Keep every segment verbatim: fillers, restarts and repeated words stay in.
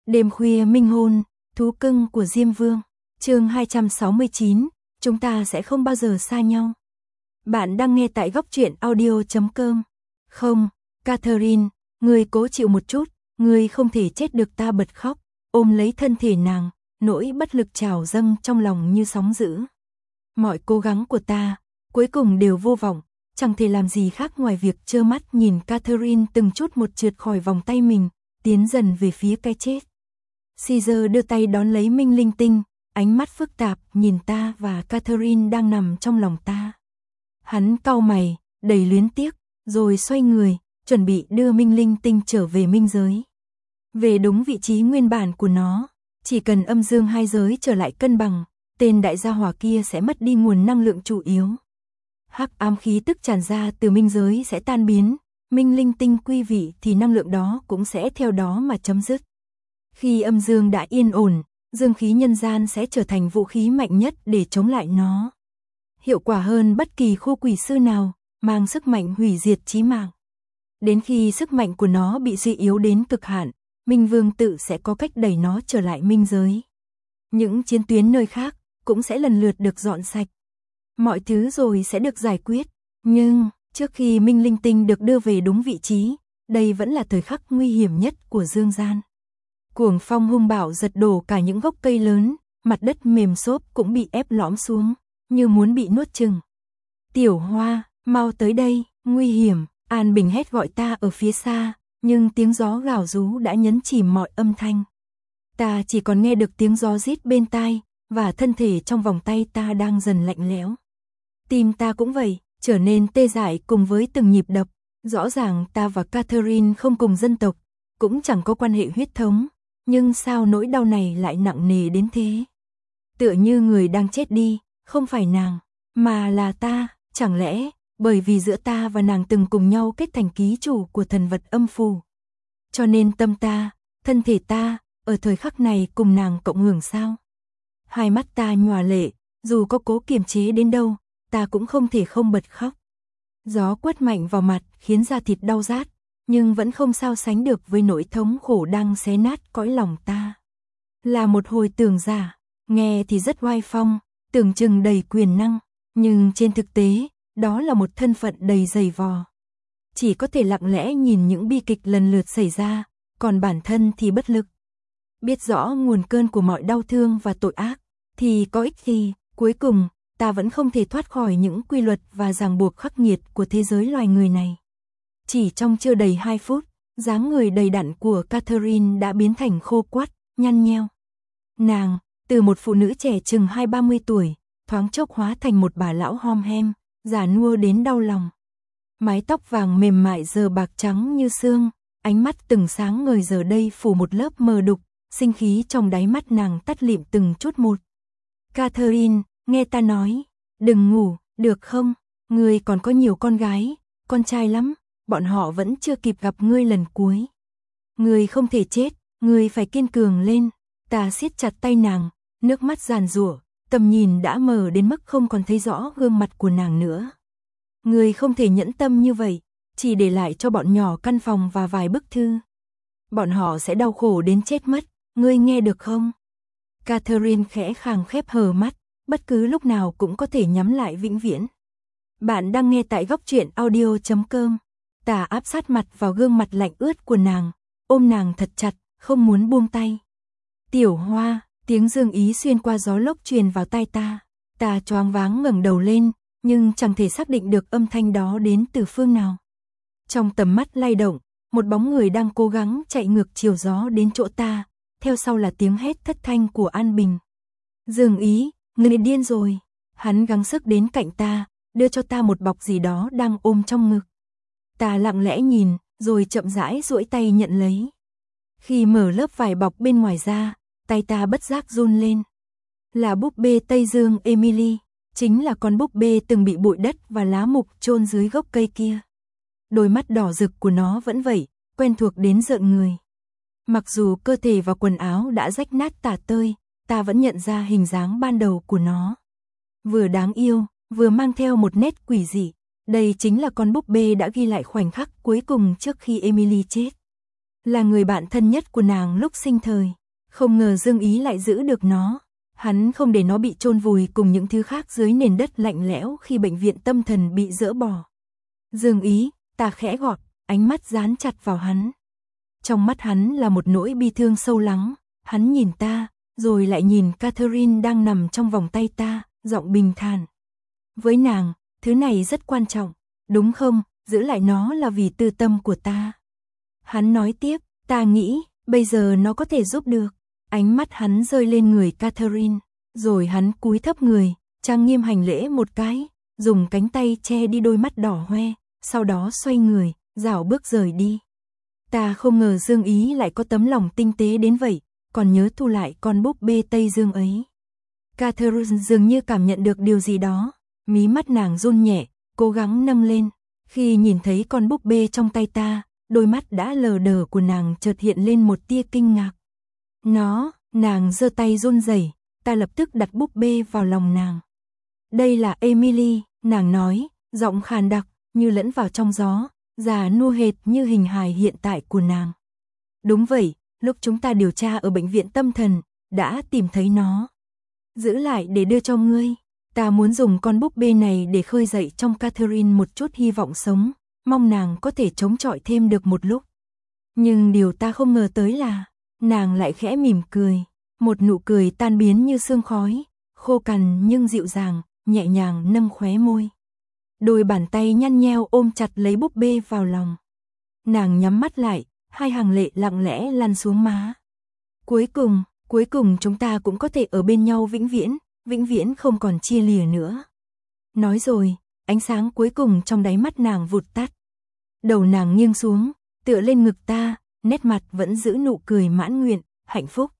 Đêm khuya minh hôn, thú cưng của Diêm Vương. Chương hai trăm sáu mươi chín, chúng ta sẽ không bao giờ xa nhau. Bạn đang nghe tại góc truyện audio chấm com. Không, Catherine, ngươi cố chịu một chút, ngươi không thể chết được, ta bật khóc, ôm lấy thân thể nàng, nỗi bất lực trào dâng trong lòng như sóng dữ. Mọi cố gắng của ta, cuối cùng đều vô vọng, chẳng thể làm gì khác ngoài việc trơ mắt nhìn Catherine từng chút một trượt khỏi vòng tay mình, tiến dần về phía cái chết. Caesar đưa tay đón lấy Minh Linh Tinh, ánh mắt phức tạp nhìn ta và Catherine đang nằm trong lòng ta. Hắn cau mày, đầy luyến tiếc, rồi xoay người, chuẩn bị đưa Minh Linh Tinh trở về minh giới. Về đúng vị trí nguyên bản của nó, chỉ cần âm dương hai giới trở lại cân bằng, tên đại gia hỏa kia sẽ mất đi nguồn năng lượng chủ yếu. Hắc ám khí tức tràn ra từ minh giới sẽ tan biến, Minh Linh Tinh quy vị thì năng lượng đó cũng sẽ theo đó mà chấm dứt. Khi âm dương đã yên ổn, dương khí nhân gian sẽ trở thành vũ khí mạnh nhất để chống lại nó. Hiệu quả hơn bất kỳ khu quỷ sư nào, mang sức mạnh hủy diệt chí mạng. Đến khi sức mạnh của nó bị suy yếu đến cực hạn, Minh Vương tự sẽ có cách đẩy nó trở lại minh giới. Những chiến tuyến nơi khác cũng sẽ lần lượt được dọn sạch. Mọi thứ rồi sẽ được giải quyết. Nhưng, trước khi Minh Linh Tinh được đưa về đúng vị trí, đây vẫn là thời khắc nguy hiểm nhất của dương gian. Cuồng phong hung bạo giật đổ cả những gốc cây lớn, mặt đất mềm xốp cũng bị ép lõm xuống, như muốn bị nuốt chừng. Tiểu Hoa, mau tới đây, nguy hiểm, An Bình hét gọi ta ở phía xa, nhưng tiếng gió gào rú đã nhấn chìm mọi âm thanh. Ta chỉ còn nghe được tiếng gió rít bên tai, và thân thể trong vòng tay ta đang dần lạnh lẽo. Tim ta cũng vậy, trở nên tê dại cùng với từng nhịp đập. Rõ ràng ta và Catherine không cùng dân tộc, cũng chẳng có quan hệ huyết thống, nhưng sao nỗi đau này lại nặng nề đến thế? Tựa như người đang chết đi, không phải nàng, mà là ta, chẳng lẽ bởi vì giữa ta và nàng từng cùng nhau kết thành ký chủ của thần vật âm phù. Cho nên tâm ta, thân thể ta, ở thời khắc này cùng nàng cộng hưởng sao? Hai mắt ta nhòa lệ, dù có cố kiềm chế đến đâu, ta cũng không thể không bật khóc. Gió quất mạnh vào mặt khiến da thịt đau rát, nhưng vẫn không sao sánh được với nỗi thống khổ đang xé nát cõi lòng ta. Là một hồi tưởng giả, nghe thì rất oai phong, tưởng chừng đầy quyền năng, nhưng trên thực tế, đó là một thân phận đầy dày vò. Chỉ có thể lặng lẽ nhìn những bi kịch lần lượt xảy ra, còn bản thân thì bất lực. Biết rõ nguồn cơn của mọi đau thương và tội ác, thì có ích gì, cuối cùng, ta vẫn không thể thoát khỏi những quy luật và ràng buộc khắc nghiệt của thế giới loài người này. Chỉ trong chưa đầy hai phút, dáng người đầy đặn của Catherine đã biến thành khô quắt, nhăn nheo. Nàng, từ một phụ nữ trẻ chừng hai ba mươi tuổi, thoáng chốc hóa thành một bà lão hom hem, già nua đến đau lòng. Mái tóc vàng mềm mại giờ bạc trắng như sương, ánh mắt từng sáng ngời giờ đây phủ một lớp mờ đục, sinh khí trong đáy mắt nàng tắt lịm từng chút một. Catherine, nghe ta nói, đừng ngủ, được không? Ngươi còn có nhiều con gái, con trai lắm, bọn họ vẫn chưa kịp gặp ngươi lần cuối. Ngươi không thể chết, ngươi phải kiên cường lên. Ta siết chặt tay nàng, nước mắt giàn giụa, tầm nhìn đã mờ đến mức không còn thấy rõ gương mặt của nàng nữa. Ngươi không thể nhẫn tâm như vậy, chỉ để lại cho bọn nhỏ căn phòng và vài bức thư. Bọn họ sẽ đau khổ đến chết mất, ngươi nghe được không? Catherine khẽ khàng khép hờ mắt, bất cứ lúc nào cũng có thể nhắm lại vĩnh viễn. Bạn đang nghe tại góc truyện audio chấm com. Ta áp sát mặt vào gương mặt lạnh ướt của nàng, ôm nàng thật chặt, không muốn buông tay. Tiểu Hoa, tiếng dương ý xuyên qua gió lốc truyền vào tai ta. Ta choáng váng ngẩng đầu lên, nhưng chẳng thể xác định được âm thanh đó đến từ phương nào. Trong tầm mắt lay động, một bóng người đang cố gắng chạy ngược chiều gió đến chỗ ta, theo sau là tiếng hét thất thanh của An Bình. Dương ý, người điên rồi. Hắn gắng sức đến cạnh ta, đưa cho ta một bọc gì đó đang ôm trong ngực. Ta lặng lẽ nhìn, rồi chậm rãi duỗi tay nhận lấy. Khi mở lớp vải bọc bên ngoài ra, tay ta bất giác run lên. Là búp bê Tây Dương Emily, chính là con búp bê từng bị bụi đất và lá mục chôn dưới gốc cây kia. Đôi mắt đỏ rực của nó vẫn vậy, quen thuộc đến rợn người. Mặc dù cơ thể và quần áo đã rách nát tả tơi, ta vẫn nhận ra hình dáng ban đầu của nó. Vừa đáng yêu, vừa mang theo một nét quỷ dị. Đây chính là con búp bê đã ghi lại khoảnh khắc cuối cùng trước khi Emily chết. là người bạn thân nhất của nàng lúc sinh thời. Không ngờ Dương Ý lại giữ được nó. Hắn không để nó bị chôn vùi cùng những thứ khác dưới nền đất lạnh lẽo khi bệnh viện tâm thần bị dỡ bỏ. Dương Ý, ta khẽ gọi, ánh mắt dán chặt vào hắn. Trong mắt hắn là một nỗi bi thương sâu lắng. Hắn nhìn ta, rồi lại nhìn Catherine đang nằm trong vòng tay ta, giọng bình thản. Với nàng, thứ này rất quan trọng, đúng không? Giữ lại nó là vì tư tâm của ta. Hắn nói tiếp, ta nghĩ, bây giờ nó có thể giúp được. Ánh mắt hắn rơi lên người Catherine, rồi hắn cúi thấp người, trang nghiêm hành lễ một cái, dùng cánh tay che đi đôi mắt đỏ hoe, sau đó xoay người, rảo bước rời đi. Ta không ngờ Dương Ý lại có tấm lòng tinh tế đến vậy, còn nhớ thu lại con búp bê Tây Dương ấy. Catherine dường như cảm nhận được điều gì đó, mí mắt nàng run nhẹ, cố gắng nâng lên. Khi nhìn thấy con búp bê trong tay ta, đôi mắt đã lờ đờ của nàng chợt hiện lên một tia kinh ngạc. Nó, nàng giơ tay run rẩy, ta lập tức đặt búp bê vào lòng nàng. Đây là Emily, nàng nói, giọng khàn đặc, như lẫn vào trong gió, già nua hệt như hình hài hiện tại của nàng. Đúng vậy, lúc chúng ta điều tra ở bệnh viện tâm thần, đã tìm thấy nó. Giữ lại để đưa cho ngươi. Ta muốn dùng con búp bê này để khơi dậy trong Catherine một chút hy vọng sống, mong nàng có thể chống chọi thêm được một lúc. Nhưng điều ta không ngờ tới là, nàng lại khẽ mỉm cười, một nụ cười tan biến như sương khói, khô cằn nhưng dịu dàng, nhẹ nhàng nâng khóe môi. Đôi bàn tay nhăn nheo ôm chặt lấy búp bê vào lòng. Nàng nhắm mắt lại, hai hàng lệ lặng lẽ lăn xuống má. Cuối cùng, cuối cùng chúng ta cũng có thể ở bên nhau vĩnh viễn, vĩnh viễn không còn chia lìa nữa. Nói rồi, ánh sáng cuối cùng trong đáy mắt nàng vụt tắt. Đầu nàng nghiêng xuống, tựa lên ngực ta, nét mặt vẫn giữ nụ cười mãn nguyện, hạnh phúc.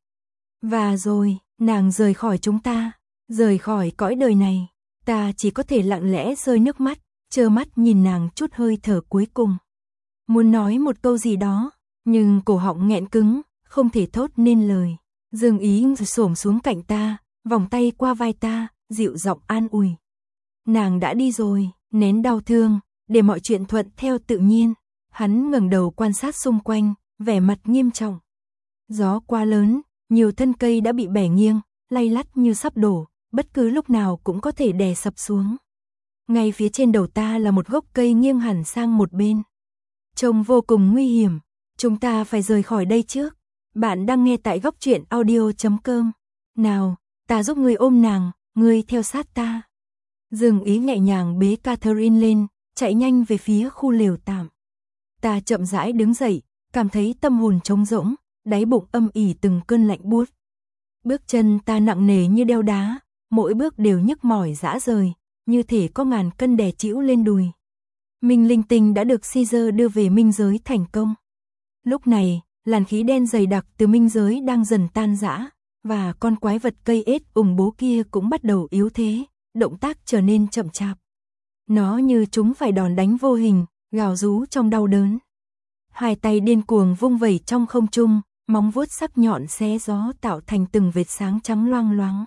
Và rồi, nàng rời khỏi chúng ta, rời khỏi cõi đời này. Ta chỉ có thể lặng lẽ rơi nước mắt, trơ mắt nhìn nàng chút hơi thở cuối cùng. Muốn nói một câu gì đó, nhưng cổ họng nghẹn cứng, không thể thốt nên lời. Dương Ý xổm xuống cạnh ta, vòng tay qua vai ta, dịu giọng an ủi. Nàng đã đi rồi, nén đau thương, để mọi chuyện thuận theo tự nhiên. Hắn ngẩng đầu quan sát xung quanh, vẻ mặt nghiêm trọng. Gió quá lớn, nhiều thân cây đã bị bẻ nghiêng, lay lắt như sắp đổ, bất cứ lúc nào cũng có thể đè sập xuống. Ngay phía trên đầu ta là một gốc cây nghiêng hẳn sang một bên. Trông vô cùng nguy hiểm, chúng ta phải rời khỏi đây trước. Bạn đang nghe tại góc truyện audio chấm com. Nào, ta giúp ngươi ôm nàng, ngươi theo sát ta. Dương Ý nhẹ nhàng bế Catherine lên, chạy nhanh về phía khu lều tạm. Ta chậm rãi đứng dậy, cảm thấy tâm hồn trống rỗng, đáy bụng âm ỉ từng cơn lạnh buốt. Bước chân ta nặng nề như đeo đá, mỗi bước đều nhức mỏi rã rời, như thể có ngàn cân đè trĩu lên đùi. Minh Linh Tinh đã được Caesar đưa về minh giới thành công. Lúc này, làn khí đen dày đặc từ minh giới đang dần tan rã, và con quái vật cây ết ủng bố kia cũng bắt đầu yếu thế, động tác trở nên chậm chạp. Nó như chúng phải đòn đánh vô hình, gào rú trong đau đớn. Hai tay điên cuồng vung vẩy trong không trung, móng vuốt sắc nhọn xé gió tạo thành từng vệt sáng trắng loang loáng.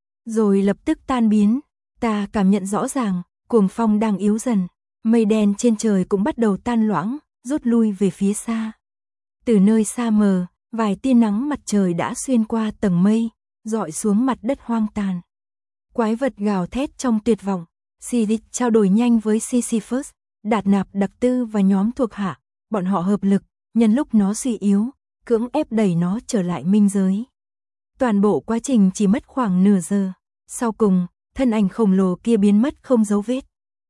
Rồi lập tức tan biến, ta cảm nhận rõ ràng, cuồng phong đang yếu dần, mây đen trên trời cũng bắt đầu tan loãng, rút lui về phía xa. Từ nơi xa mờ, vài tia nắng mặt trời đã xuyên qua tầng mây, rọi xuống mặt đất hoang tàn. Quái vật gào thét trong tuyệt vọng, Sidic trao đổi nhanh với Sisyphus, Đạt Nạp Đặc Tư và nhóm thuộc hạ, bọn họ hợp lực, nhân lúc nó suy yếu, cưỡng ép đẩy nó trở lại minh giới. Toàn bộ quá trình chỉ mất khoảng nửa giờ, sau cùng, thân ảnh khổng lồ kia biến mất không dấu vết.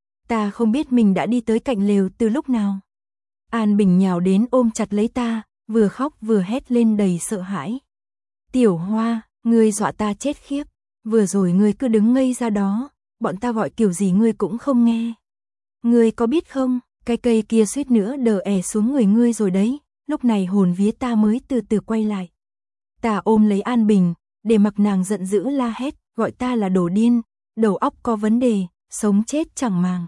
Ta không biết mình đã đi tới cạnh lều từ lúc nào. An Bình nhào đến ôm chặt lấy ta, vừa khóc vừa hét lên đầy sợ hãi. Tiểu Hoa, ngươi dọa ta chết khiếp, vừa rồi ngươi cứ đứng ngây ra đó, bọn ta gọi kiểu gì ngươi cũng không nghe. Ngươi có biết không, cái cây kia suýt nữa đờ ẻ xuống người ngươi rồi đấy, lúc này hồn vía ta mới từ từ quay lại. Ta ôm lấy An Bình, để mặc nàng giận dữ la hét, gọi ta là đồ điên, đầu óc có vấn đề, sống chết chẳng màng.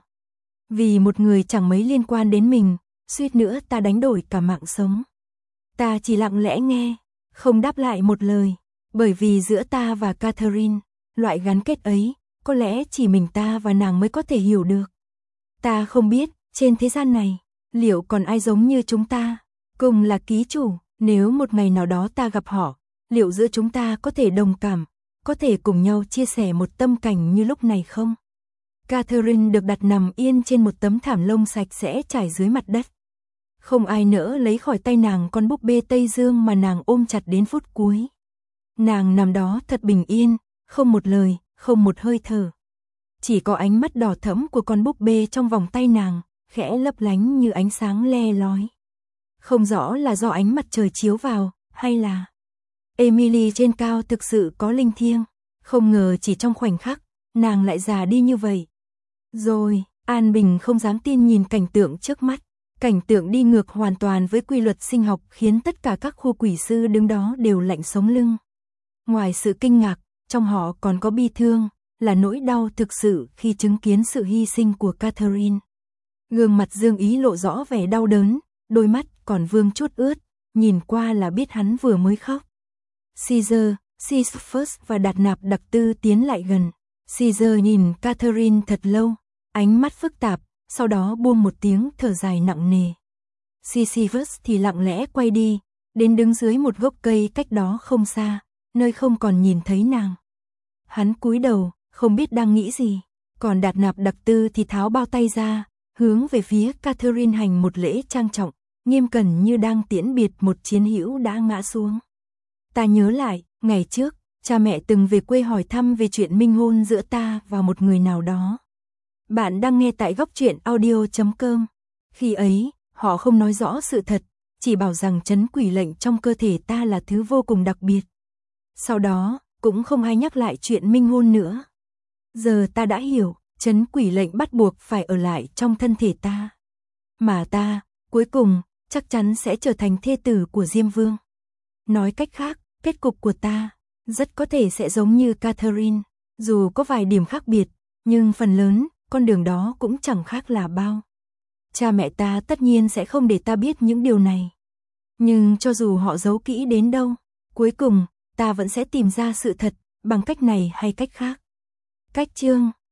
Vì một người chẳng mấy liên quan đến mình, suýt nữa ta đánh đổi cả mạng sống. Ta chỉ lặng lẽ nghe, không đáp lại một lời, bởi vì giữa ta và Catherine, loại gắn kết ấy, có lẽ chỉ mình ta và nàng mới có thể hiểu được. Ta không biết, trên thế gian này, liệu còn ai giống như chúng ta, Cùng là ký chủ, nếu một ngày nào đó ta gặp họ, liệu giữa chúng ta có thể đồng cảm, có thể cùng nhau chia sẻ một tâm cảnh như lúc này không? Catherine được đặt nằm yên trên một tấm thảm lông sạch sẽ trải dưới mặt đất. Không ai nỡ lấy khỏi tay nàng con búp bê Tây Dương mà nàng ôm chặt đến phút cuối. Nàng nằm đó thật bình yên, không một lời, không một hơi thở. Chỉ có ánh mắt đỏ thẫm của con búp bê trong vòng tay nàng, khẽ lấp lánh như ánh sáng le lói. Không rõ là do ánh mặt trời chiếu vào, hay là Emily trên cao thực sự có linh thiêng. Không ngờ chỉ trong khoảnh khắc, nàng lại già đi như vậy. Rồi, An Bình không dám tin nhìn cảnh tượng trước mắt. Cảnh tượng đi ngược hoàn toàn với quy luật sinh học khiến tất cả các khu quỷ sư đứng đó đều lạnh sống lưng. Ngoài sự kinh ngạc, trong họ còn có bi thương, là nỗi đau thực sự khi chứng kiến sự hy sinh của Catherine. Gương mặt Dương Ý lộ rõ vẻ đau đớn, đôi mắt còn vương chút ướt, nhìn qua là biết hắn vừa mới khóc. Caesar, Sisyphus và Đạt Nạp Đặc Tư tiến lại gần. Caesar nhìn Catherine thật lâu, ánh mắt phức tạp, sau đó buông một tiếng thở dài nặng nề. Sisyphus thì lặng lẽ quay đi, đến đứng dưới một gốc cây cách đó không xa, nơi không còn nhìn thấy nàng. Hắn cúi đầu, không biết đang nghĩ gì, còn Đạt Nạp Đặc Tư thì tháo bao tay ra, hướng về phía Catherine hành một lễ trang trọng, nghiêm cẩn như đang tiễn biệt một chiến hữu đã ngã xuống. Ta nhớ lại, ngày trước, cha mẹ từng về quê hỏi thăm về chuyện minh hôn giữa ta và một người nào đó. Bạn đang nghe tại góc truyện audio chấm com. Khi ấy, họ không nói rõ sự thật, chỉ bảo rằng trấn quỷ lệnh trong cơ thể ta là thứ vô cùng đặc biệt. Sau đó, cũng không ai nhắc lại chuyện minh hôn nữa. Giờ ta đã hiểu, trấn quỷ lệnh bắt buộc phải ở lại trong thân thể ta. Mà ta, cuối cùng, chắc chắn sẽ trở thành thê tử của Diêm Vương. Nói cách khác, kết cục của ta, rất có thể sẽ giống như Catherine, dù có vài điểm khác biệt, nhưng phần lớn, con đường đó cũng chẳng khác là bao. Cha mẹ ta tất nhiên sẽ không để ta biết những điều này. Nhưng cho dù họ giấu kỹ đến đâu, cuối cùng, ta vẫn sẽ tìm ra sự thật, bằng cách này hay cách khác. Cách chương